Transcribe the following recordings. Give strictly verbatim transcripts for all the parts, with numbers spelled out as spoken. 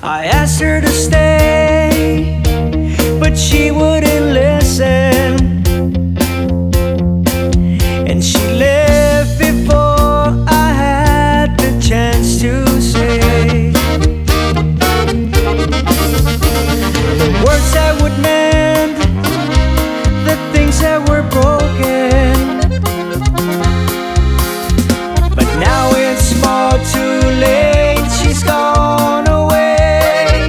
I asked her to stay, but she wouldn't listen, and she left before I had the chance to say the words that would mend the things that were broken. But now it's far too late, she's gone away.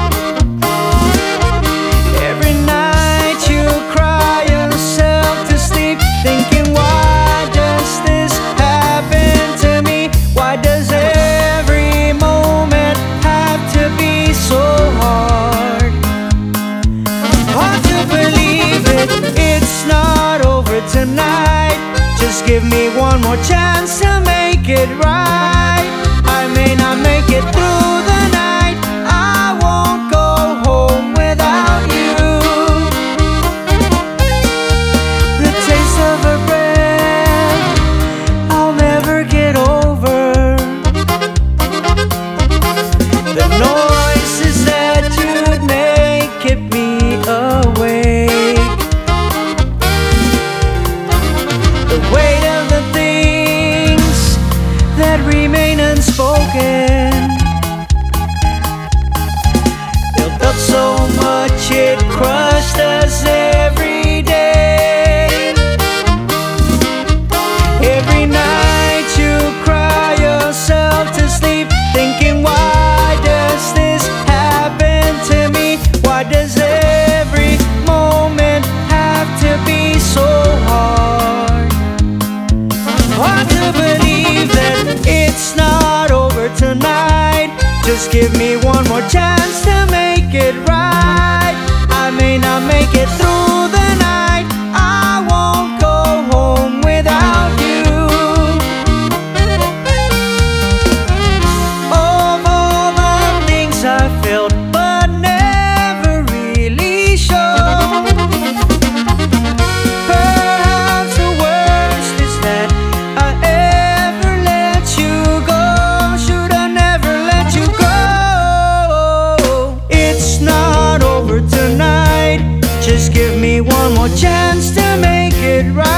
Every night you cry yourself to sleep, thinking, why does this happen to me? Why does every moment have to be so hard? Hard to believe it, it's not over tonight. Just give me one more chance to make it right. I may not make it through the night, I won't go home without you. The taste of her breath I'll never get over. The noises that you'd make kept me awake. The weight of the things that remain unspoken built up so much it crushed us every day. Every night you cry yourself to sleep, thinking, why does this happen to me? Why does every moment have to be so hard? Hard to believe that it's not over tonight. Just give me one more chance to make it right. I may not make it through the night, I won't go home without you. Of all the things I felt but never really showed, perhaps the worst is that I ever let you go. Should I never let you go? It's not over tonight. Just give me one more chance to make it right.